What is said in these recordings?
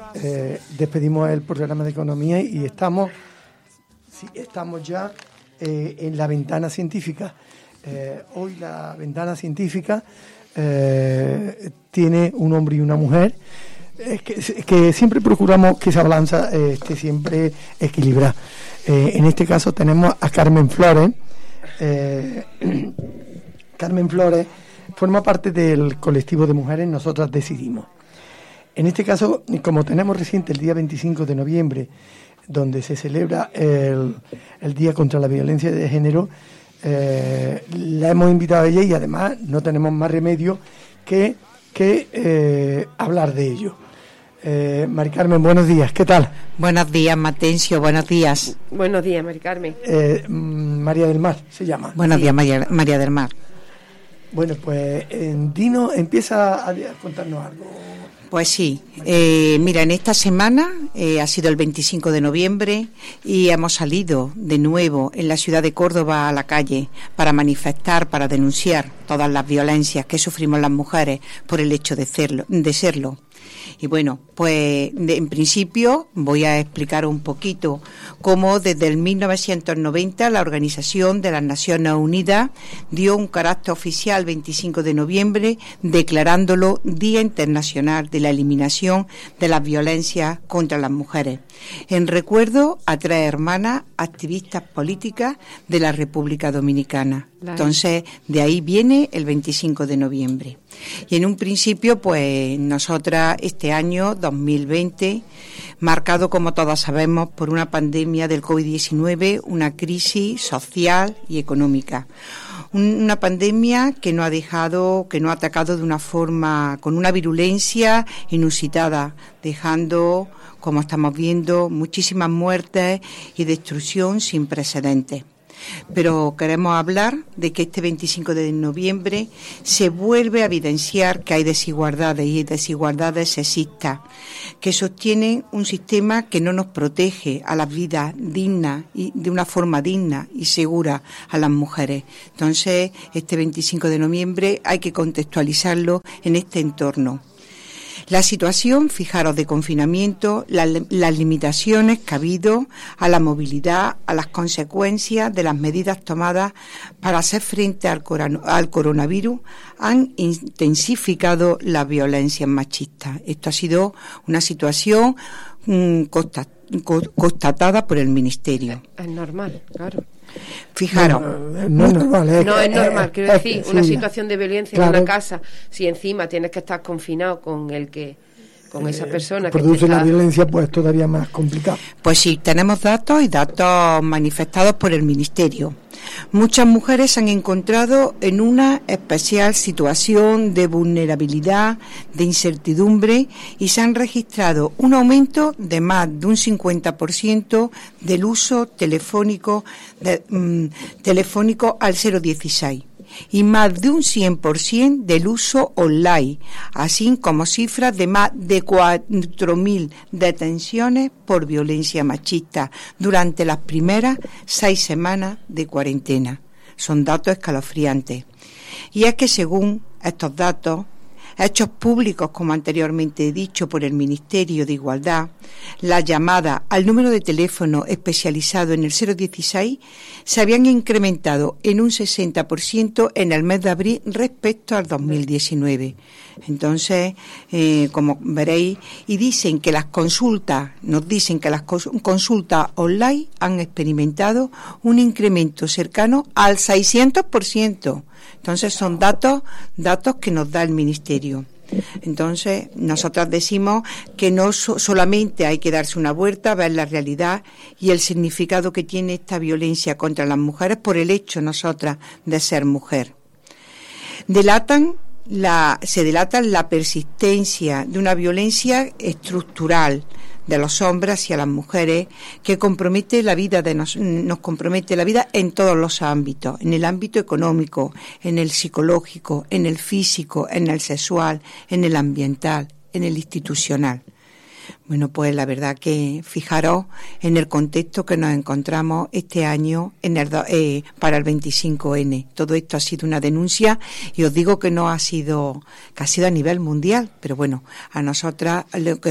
despedimos el programa de economía y estamos ya en la ventana científica. Hoy la ventana científica tiene un hombre y una mujer, que siempre procuramos que esa balanza esté siempre equilibrada. En este caso tenemos a Carmen Flores. Carmen Flores forma parte del colectivo de mujeres Nosotras Decidimos. En este caso, como tenemos reciente el día 25 de noviembre, donde se celebra el Día contra la Violencia de Género, la hemos invitado a ella y además no tenemos más remedio que hablar de ello. Mari Carmen, buenos días, ¿qué tal? Buenos días, Matencio, buenos días. Buenos días, Mari Carmen. María del Mar se llama. Buenos días, María del Mar. Bueno, pues Dino, empieza a contarnos algo. Pues sí, mira, en esta semana ha sido el 25 de noviembre y hemos salido de nuevo en la ciudad de Córdoba a la calle para manifestar, para denunciar todas las violencias que sufrimos las mujeres por el hecho de serlo. Y bueno, pues en principio voy a explicar un poquito cómo desde el 1990 la Organización de las Naciones Unidas dio un carácter oficial 25 de noviembre declarándolo Día Internacional de la Eliminación de las Violencias contra las Mujeres, en recuerdo a 3 hermanas activistas políticas de la República Dominicana. Entonces, de ahí viene el 25 de noviembre. Y en un principio, pues nosotras este año 2020, marcado como todas sabemos por una pandemia del COVID-19, una crisis social y económica. Una pandemia que nos ha atacado de una forma, con una virulencia inusitada, dejando, como estamos viendo, muchísimas muertes y destrucción sin precedentes. Pero queremos hablar de que este 25 de noviembre se vuelve a evidenciar que hay desigualdades y desigualdades sexistas que sostienen un sistema que no nos protege a las vidas dignas y de una forma digna y segura a las mujeres. Entonces, este 25 de noviembre hay que contextualizarlo en este entorno. La situación, fijaros, de confinamiento, las limitaciones que ha habido a la movilidad, a las consecuencias de las medidas tomadas para hacer frente al coronavirus, han intensificado las violencias machistas. Esto ha sido una situación constatada por el Ministerio. Es normal, claro. Fijaros. No es normal. No es normal, quiero decir, una situación de violencia claro, en una casa, si encima tienes que estar confinado con esa persona produce la violencia, pues todavía más complicado. Pues sí, tenemos datos manifestados por el Ministerio. Muchas mujeres se han encontrado en una especial situación de vulnerabilidad, de incertidumbre, y se han registrado un aumento de más de un 50% del uso telefónico al 016 y más de un 100% del uso online, así como cifras de más de 4.000 detenciones por violencia machista durante las primeras 6 semanas de cuarentena. Son datos escalofriantes. Y es que según estos datos, hechos públicos, como anteriormente he dicho, por el Ministerio de Igualdad, las llamadas al número de teléfono especializado en el 016 se habían incrementado en un 60% en el mes de abril respecto al 2019. Entonces, como veréis, y dicen que las consultas online han experimentado un incremento cercano al 600%. Entonces son datos que nos da el Ministerio. Entonces, nosotras decimos que no solamente hay que darse una vuelta, ver la realidad y el significado que tiene esta violencia contra las mujeres por el hecho, nosotras, de ser mujer. Se delata la persistencia de una violencia estructural de los hombres hacia las mujeres que compromete la vida nos compromete la vida en todos los ámbitos, en el ámbito económico, en el psicológico, en el físico, en el sexual, en el ambiental, en el institucional. Bueno, pues la verdad que fijaros en el contexto que nos encontramos este año para el 25N. Todo esto ha sido una denuncia y os digo que ha sido a nivel mundial, pero bueno, a nosotras lo que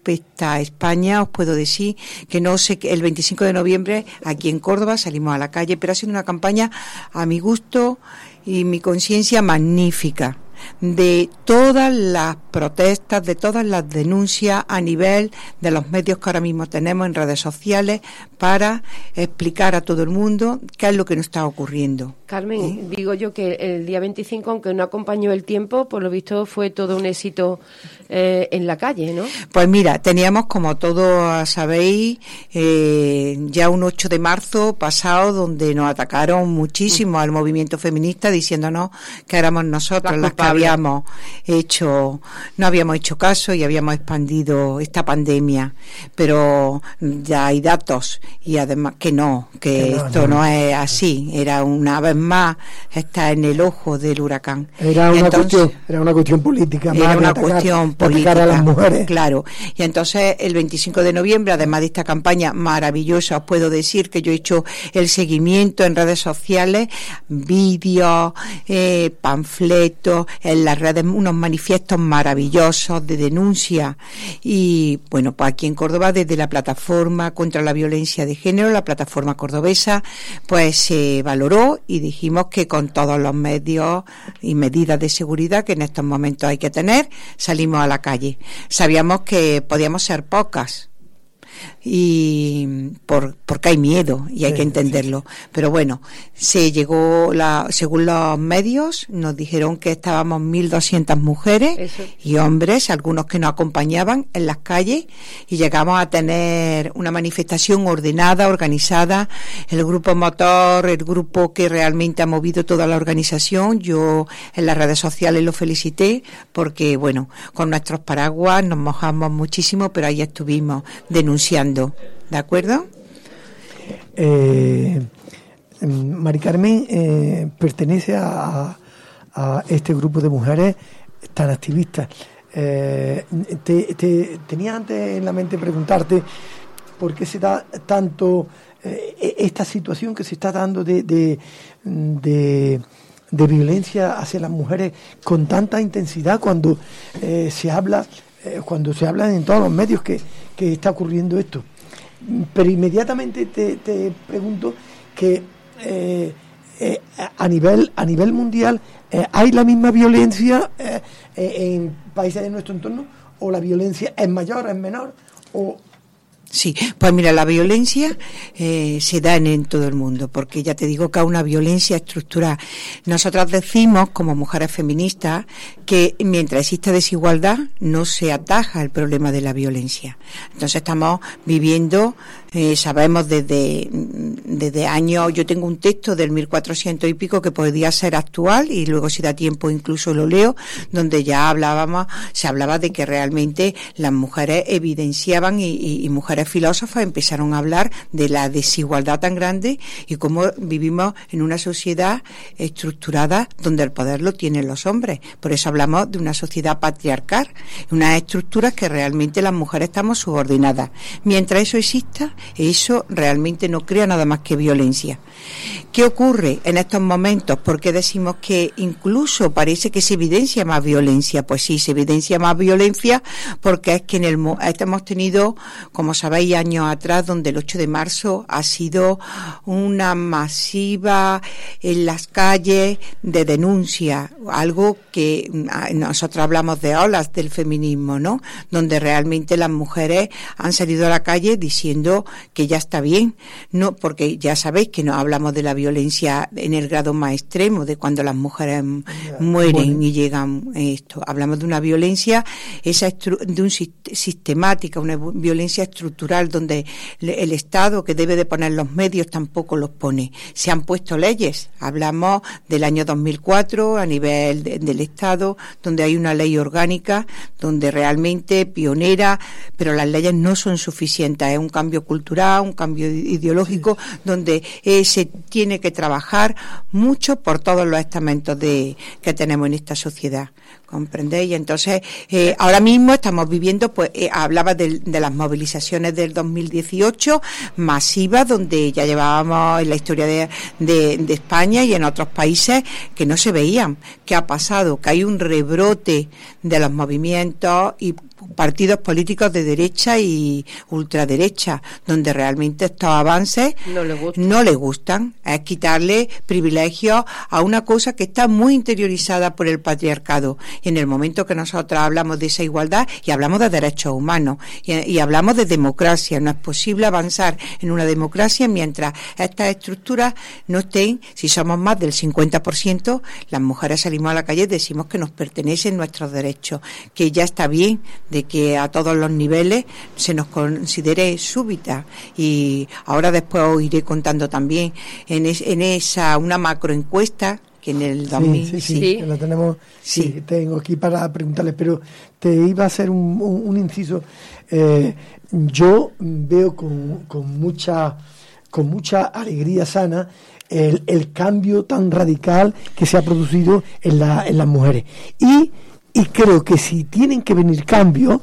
respecta a España, os puedo decir que no sé, que el 25 de noviembre aquí en Córdoba salimos a la calle, pero ha sido una campaña a mi gusto y mi conciencia magnífica, de todas las protestas, de todas las denuncias a nivel de los medios que ahora mismo tenemos en redes sociales para explicar a todo el mundo qué es lo que nos está ocurriendo. Carmen, digo yo que el día 25, aunque no acompañó el tiempo, por lo visto fue todo un éxito en la calle, ¿no? Pues mira, teníamos, como todos sabéis, ya un 8 de marzo pasado, donde nos atacaron muchísimo al movimiento feminista, diciéndonos que éramos nosotros las que habíamos hecho, no habíamos hecho caso y habíamos expandido esta pandemia. Pero ya hay datos, y además que esto no es así. Era una vez más, está en el ojo del huracán. Era una cuestión política, era más una cuestión política a las mujeres. Claro. Y entonces el 25 de noviembre, además de esta campaña maravillosa, os puedo decir que yo he hecho el seguimiento en redes sociales, vídeos, panfletos, en las redes, unos manifiestos maravillosos de denuncia. Y bueno, pues aquí en Córdoba, desde la plataforma contra la violencia de género, la plataforma cordobesa, pues se valoró y dijimos que con todos los medios y medidas de seguridad que en estos momentos hay que tener, salimos a la calle. Sabíamos que podíamos ser pocas, y porque hay miedo y hay que entenderlo, pero bueno, se llegó según los medios nos dijeron que estábamos 1.200 mujeres y hombres, algunos que nos acompañaban en las calles, y llegamos a tener una manifestación ordenada, organizada, el grupo motor, el grupo que realmente ha movido toda la organización. Yo en las redes sociales lo felicité porque bueno, con nuestros paraguas nos mojamos muchísimo, pero ahí estuvimos denunciando. ¿De acuerdo? Mari Carmen pertenece a este grupo de mujeres tan activistas. Tenía antes en la mente preguntarte por qué se da tanto esta situación que se está dando de violencia hacia las mujeres con tanta intensidad cuando se habla en todos los medios que está ocurriendo esto. Pero inmediatamente te pregunto que a nivel mundial ¿hay la misma violencia en países de nuestro entorno? ¿O la violencia es mayor, es menor? ¿O Sí, pues mira, la violencia se da en todo el mundo, porque ya te digo que es una violencia estructural. Nosotras decimos, como mujeres feministas, que mientras exista desigualdad no se ataja el problema de la violencia. Entonces estamos viviendo, sabemos desde años, yo tengo un texto del 1400 y pico que podría ser actual, y luego si da tiempo incluso lo leo, donde ya se hablaba de que realmente las mujeres evidenciaban y mujeres filósofas empezaron a hablar de la desigualdad tan grande y cómo vivimos en una sociedad estructurada donde el poder lo tienen los hombres. Por eso hablamos de una sociedad patriarcal, unas estructuras que realmente las mujeres estamos subordinadas. Mientras eso exista, eso realmente no crea nada más que violencia. ¿Qué ocurre en estos momentos? ¿Por qué decimos que incluso parece que se evidencia más violencia? Pues sí, se evidencia más violencia porque es que hemos tenido, como sabéis, años atrás, donde el 8 de marzo ha sido una masiva en las calles de denuncia, algo que nosotros hablamos de olas del feminismo, ¿no? Donde realmente las mujeres han salido a la calle diciendo que ya está bien, no, porque ya sabéis que no hablamos de la violencia en el grado más extremo, de cuando las mujeres mueren y llegan esto. Hablamos de una violencia sistemática, una violencia estructural, donde el Estado, que debe de poner los medios, tampoco los pone. Se han puesto leyes. Hablamos del año 2004 a nivel del Estado, donde hay una ley orgánica, donde realmente pionera, pero las leyes no son suficientes. Es un cambio cultural, un cambio ideológico, donde se tiene que trabajar mucho por todos los estamentos que tenemos en esta sociedad. ¿Comprendéis? Entonces, ahora mismo estamos viviendo, pues, hablaba de las movilizaciones del 2018, masivas, donde ya llevábamos en la historia de España y en otros países que no se veían. ¿Qué ha pasado? Que hay un rebrote de los movimientos y partidos políticos de derecha y ultraderecha, donde realmente estos avances no le gustan. Es quitarle privilegios a una cosa que está muy interiorizada por el patriarcado. Y en el momento que nosotros hablamos de esa igualdad y hablamos de derechos humanos y hablamos de democracia, no es posible avanzar en una democracia mientras estas estructuras no estén. Si somos más del 50%, las mujeres salimos a la calle y decimos que nos pertenecen nuestros derechos, que ya está bien de que a todos los niveles se nos considere súbita. Y ahora después os iré contando también en esa una macroencuesta que en el 2000 sí, la tenemos, sí, tengo aquí para preguntarles, pero te iba a hacer un inciso. Yo veo con mucha alegría sana el cambio tan radical que se ha producido en las mujeres, y creo que si tienen que venir cambios,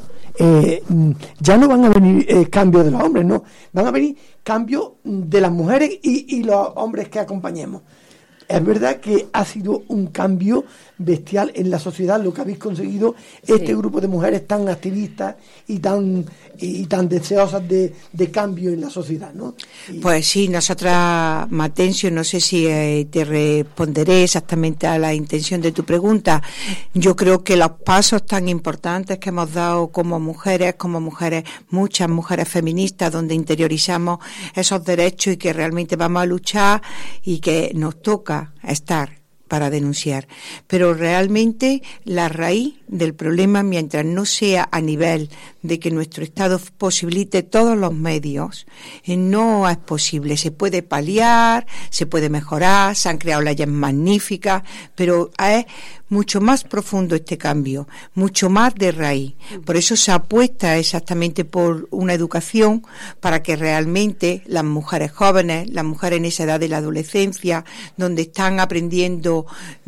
ya no van a venir cambios de los hombres, no, van a venir cambios de las mujeres y los hombres que acompañemos. Es verdad que ha sido un cambio bestial en la sociedad lo que habéis conseguido, este grupo de mujeres tan activistas y tan deseosas de cambio en la sociedad, ¿no? Pues sí, nosotras, Matencio, no sé si te responderé exactamente a la intención de tu pregunta. Yo creo que los pasos tan importantes que hemos dado como mujeres, muchas mujeres feministas, donde interiorizamos esos derechos y que realmente vamos a luchar y que nos toca estar para denunciar, pero realmente la raíz del problema, mientras no sea a nivel de que nuestro Estado posibilite todos los medios, no es posible. Se puede paliar, se puede mejorar, se han creado leyes magníficas, pero es mucho más profundo este cambio, mucho más de raíz. Por eso se apuesta exactamente por una educación para que realmente las mujeres jóvenes, las mujeres en esa edad de la adolescencia, donde están aprendiendo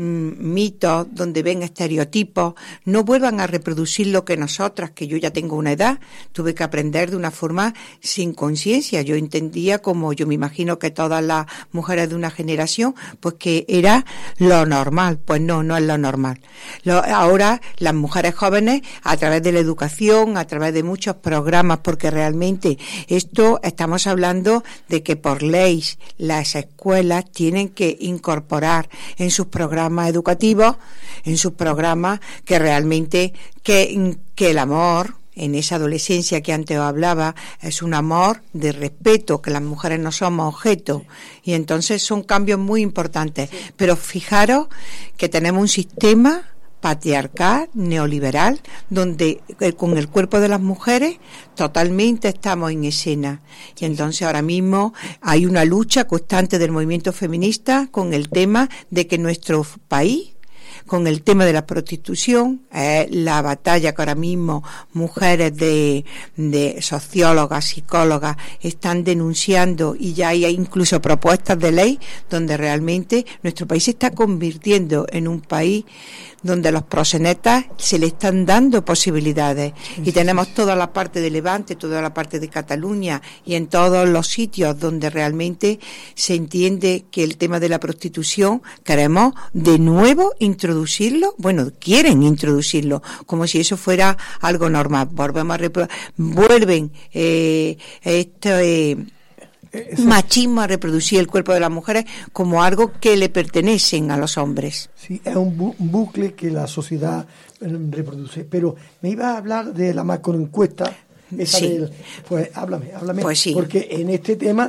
mitos, donde ven estereotipos, no vuelvan a reproducir lo que nosotras, que yo ya tengo una edad, tuve que aprender de una forma sin conciencia. Yo entendía, como yo me imagino que todas las mujeres de una generación, pues que era lo normal. Pues no es lo normal. Ahora las mujeres jóvenes, a través de la educación, a través de muchos programas, porque realmente esto estamos hablando de que por ley las escuelas tienen que incorporar en sus programas educativos, en sus programas, que realmente que el amor en esa adolescencia que antes hablaba es un amor de respeto, que las mujeres no somos objetos, y entonces son cambios muy importantes. Pero fijaros que tenemos un sistema patriarcal, neoliberal, donde con el cuerpo de las mujeres totalmente estamos en escena. Y entonces ahora mismo hay una lucha constante del movimiento feminista con el tema de que nuestro país, con el tema de la prostitución, la batalla que ahora mismo mujeres de sociólogas, psicólogas están denunciando, y ya hay incluso propuestas de ley donde realmente nuestro país se está convirtiendo en un país donde los proxenetas se le están dando posibilidades, y tenemos toda la parte de Levante, toda la parte de Cataluña y en todos los sitios donde realmente se entiende que el tema de la prostitución queremos de nuevo introducirlo, quieren introducirlo como si eso fuera algo normal. Vuelven machismo a reproducir el cuerpo de las mujeres como algo que le pertenecen a los hombres. Sí, es un bucle que la sociedad reproduce. Pero me iba a hablar de la macroencuesta. Pues háblame. Pues sí. Porque en este tema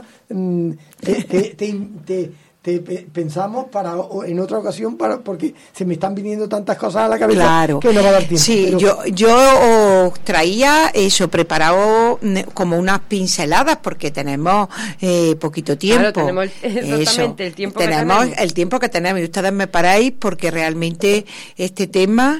te pensamos en otra ocasión porque se me están viniendo tantas cosas a la cabeza que no va a dar tiempo. Sí, pero yo os traía eso preparado como unas pinceladas, porque tenemos poquito tiempo. Claro, tenemos exactamente el tiempo que tenemos. El tiempo que tenemos, y ustedes me paráis, porque realmente este tema,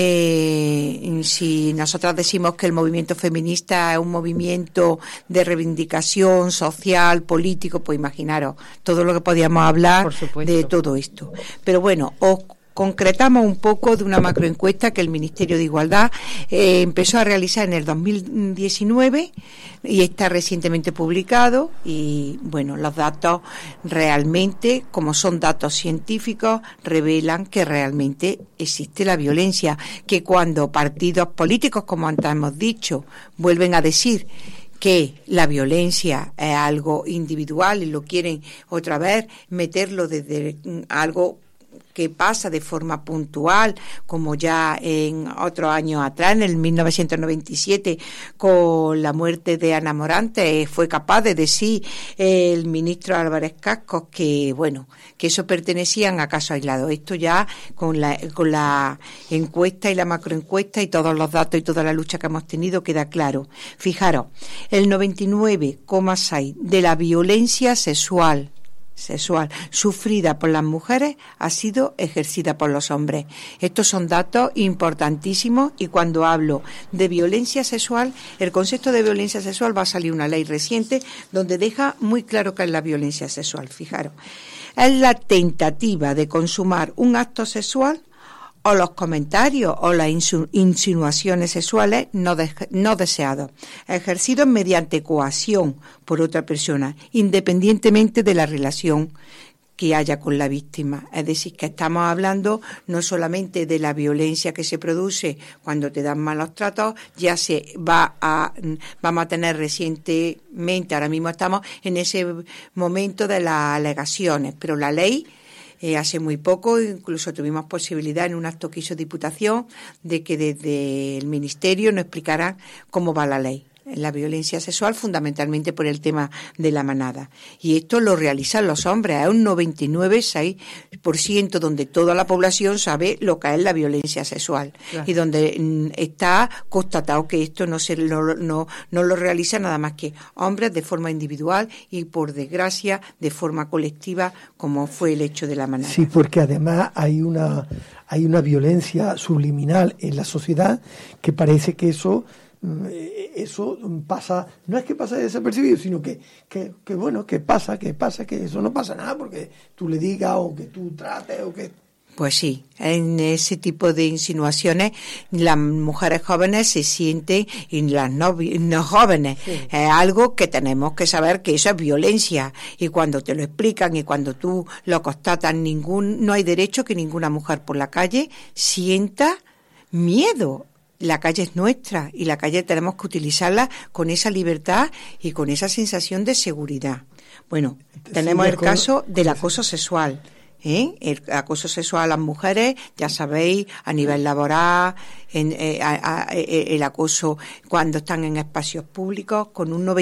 si nosotras decimos que el movimiento feminista es un movimiento de reivindicación social, político, pues imaginaros todo lo que podíamos hablar de todo esto. Pero bueno, os concretamos un poco de una macroencuesta que el Ministerio de Igualdad empezó a realizar en el 2019 y está recientemente publicado. Y bueno, los datos realmente, como son datos científicos, revelan que realmente existe la violencia, que cuando partidos políticos, como antes hemos dicho, vuelven a decir que la violencia es algo individual y lo quieren otra vez meterlo desde algo que pasa de forma puntual, como ya en otros años atrás, en el 1997, con la muerte de Ana Morante, fue capaz de decir el ministro Álvarez Cascos que, bueno, que eso pertenecían a casos aislados. Esto ya con la encuesta y la macroencuesta y todos los datos y toda la lucha que hemos tenido queda claro. Fijaros, el 99,6% de la violencia sexual sufrida por las mujeres ha sido ejercida por los hombres. Estos son datos importantísimos, y cuando hablo de violencia sexual, el concepto de violencia sexual va a salir una ley reciente donde deja muy claro qué es la violencia sexual. Fijaros, es la tentativa de consumar un acto sexual o los comentarios o las insinuaciones sexuales no deseados, ejercidos mediante coacción por otra persona, independientemente de la relación que haya con la víctima. Es decir, que estamos hablando no solamente de la violencia que se produce cuando te dan malos tratos, vamos a tener recientemente, ahora mismo estamos en ese momento de las alegaciones, pero la ley hace muy poco incluso tuvimos posibilidad en un acto que hizo Diputación de que desde el Ministerio nos explicaran cómo va la ley. La violencia sexual fundamentalmente por el tema de la manada. Y esto lo realizan los hombres, es un 99,6% donde toda la población sabe lo que es la violencia sexual. Claro. Y donde está constatado que esto no lo realiza nada más que hombres de forma individual y, por desgracia, de forma colectiva, como fue el hecho de la manada. Sí, porque además hay una violencia subliminal en la sociedad que parece que eso pasa, no es que pasa desapercibido, sino que bueno, que pasa, que eso no pasa nada porque tú le digas o que tú trates o que... Pues sí, en ese tipo de insinuaciones las mujeres jóvenes se sienten, y las no jóvenes, sí. Es algo que tenemos que saber que eso es violencia, y cuando te lo explican y cuando tú lo constatas, no hay derecho que ninguna mujer por la calle sienta miedo. La calle es nuestra y la calle tenemos que utilizarla con esa libertad y con esa sensación de seguridad. Bueno, tenemos el caso del acoso sexual. El acoso sexual a las mujeres, ya sabéis, a nivel laboral, el acoso cuando están en espacios públicos, con un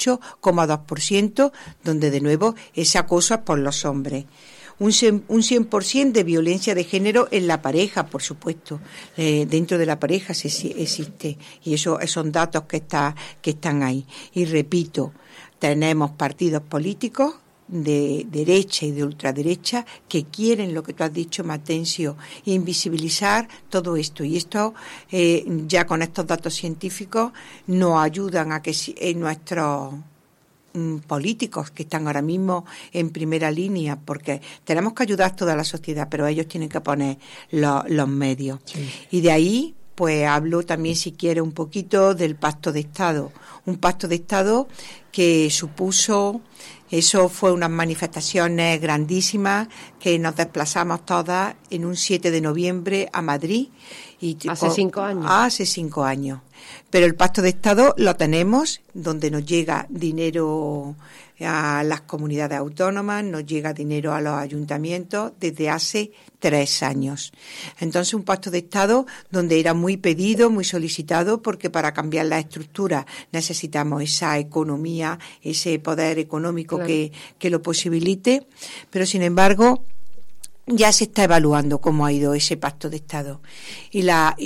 98,2%, donde de nuevo ese acoso es por los hombres. Un 100% de violencia de género en la pareja, por supuesto. Dentro de la pareja existe. Y eso son datos que están ahí. Y repito, tenemos partidos políticos de derecha y de ultraderecha que quieren, lo que tú has dicho, Matencio, invisibilizar todo esto. Y esto, ya con estos datos científicos, nos ayudan a que nuestros políticos que están ahora mismo en primera línea, porque tenemos que ayudar a toda la sociedad, pero ellos tienen que poner los medios. Sí. Y de ahí, pues hablo también, si quiere, un poquito del Pacto de Estado. Un Pacto de Estado que supuso, eso fue unas manifestaciones grandísimas, que nos desplazamos todas en un 7 de noviembre a Madrid. Hace 5 años. Hace 5 años. Pero el Pacto de Estado lo tenemos, donde nos llega dinero a las comunidades autónomas, nos llega dinero a los ayuntamientos desde hace 3 años. Entonces, un Pacto de Estado donde era muy pedido, muy solicitado, porque para cambiar la estructura necesitamos esa economía, ese poder económico, claro, que lo posibilite, pero sin embargo ya se está evaluando cómo ha ido ese Pacto de Estado. Y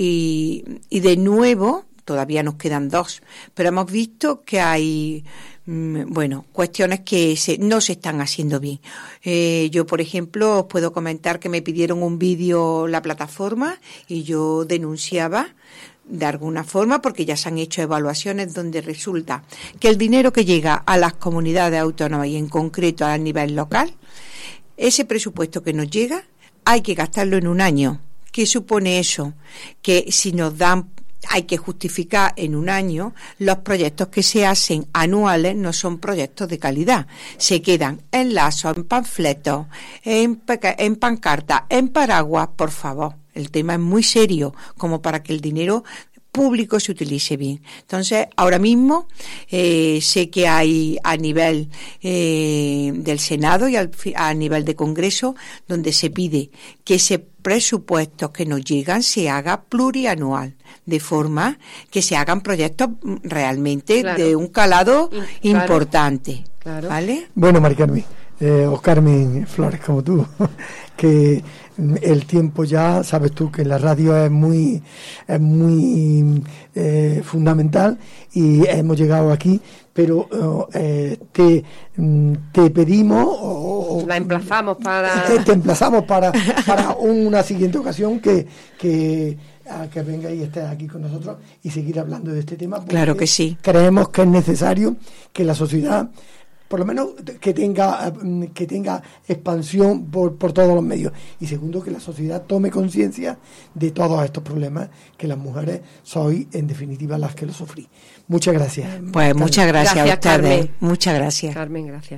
de nuevo, todavía nos quedan 2, pero hemos visto que hay cuestiones que no se están haciendo bien. Yo, por ejemplo, os puedo comentar que me pidieron un vídeo la plataforma y yo denunciaba de alguna forma, porque ya se han hecho evaluaciones donde resulta que el dinero que llega a las comunidades autónomas y en concreto a nivel local, ese presupuesto que nos llega hay que gastarlo en un año. ¿Qué supone eso? Que si nos dan, hay que justificar en un año, los proyectos que se hacen anuales no son proyectos de calidad. Se quedan en lazos, en panfletos, en pancartas, en paraguas, por favor. El tema es muy serio, como para que el dinero público se utilice bien. Entonces, ahora mismo sé que hay a nivel del Senado y a nivel de Congreso, donde se pide que ese presupuesto que nos llegan se haga plurianual, de forma que se hagan proyectos realmente de un calado importante. Claro. ¿Vale? Bueno, Mari Carmen, o Carmen Flores, como tú, que el tiempo ya, sabes tú que la radio es muy fundamental y hemos llegado aquí, pero te pedimos la emplazamos para te emplazamos para una siguiente ocasión que venga y estés aquí con nosotros y seguir hablando de este tema. Claro que sí. Creemos que es necesario que la sociedad, por lo menos, que tenga expansión por todos los medios, y segundo, que la sociedad tome conciencia de todos estos problemas que las mujeres sois en definitiva las que lo sufrís. Muchas gracias. Pues muchas gracias a ustedes. Carmen. Muchas gracias. Carmen, gracias.